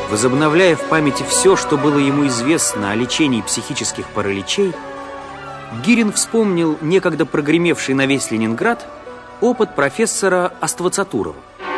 Возобновляя в памяти все, что было ему известно о лечении психических параличей, Гирин вспомнил некогда прогремевший на весь Ленинград опыт профессора Аствацатурова.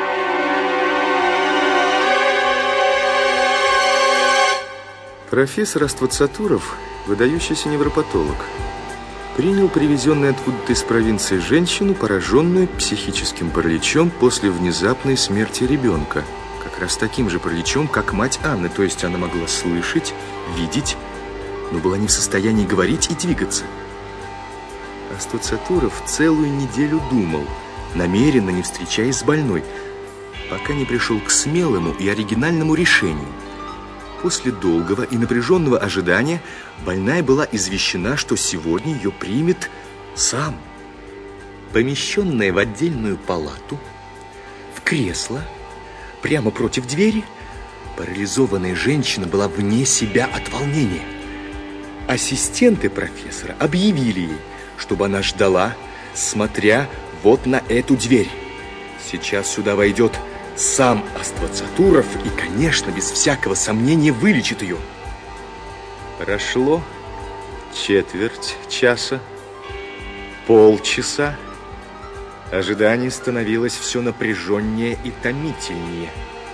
Профессор Аствацатуров, выдающийся невропатолог, принял привезенную откуда-то из провинции женщину, пораженную психическим параличом после внезапной смерти ребенка. Как раз таким же параличом, как мать Анны. То есть она могла слышать, видеть, но была не в состоянии говорить и двигаться. Аствацатуров целую неделю думал, намеренно не встречаясь с больной, пока не пришел к смелому и оригинальному решению. После долгого и напряженного ожидания больная была извещена, что сегодня ее примет сам. Помещенная в отдельную палату, в кресло, прямо против двери, парализованная женщина была вне себя от волнения. Ассистенты профессора объявили ей, чтобы она ждала, смотря вот на эту дверь. Сейчас сюда войдет сам Аствацатуров и, конечно, без всякого сомнения вылечит ее. Прошло четверть часа, полчаса. Ожидание становилось все напряженнее и томительнее.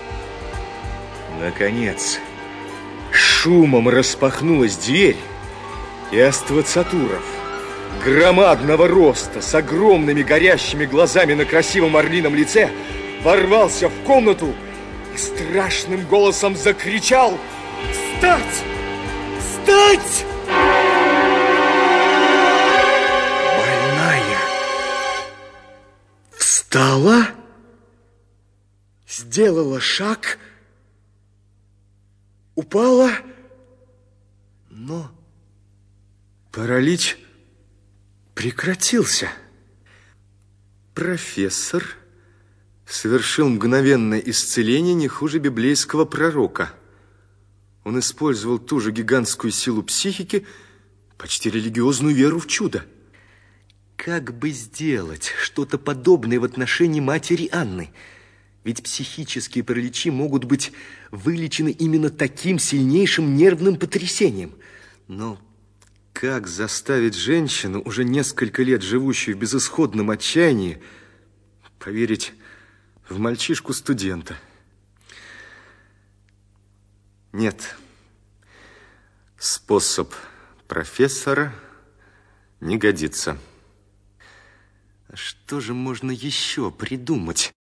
Наконец, шумом распахнулась дверь, и Аствацатуров, громадного роста, с огромными горящими глазами на красивом орлином лице, ворвался в комнату и страшным голосом закричал: «Встать! Встать!» Больная встала, сделала шаг, упала, но паралич прекратился. Профессор совершил мгновенное исцеление не хуже библейского пророка. Он использовал ту же гигантскую силу психики, почти религиозную веру в чудо. Как бы сделать что-то подобное в отношении матери Анны? Ведь психические параличи могут быть вылечены именно таким сильнейшим нервным потрясением. Но как заставить женщину, уже несколько лет живущую в безысходном отчаянии, поверить в мальчишку-студента? Нет, способ профессора не годится. Что же можно еще придумать?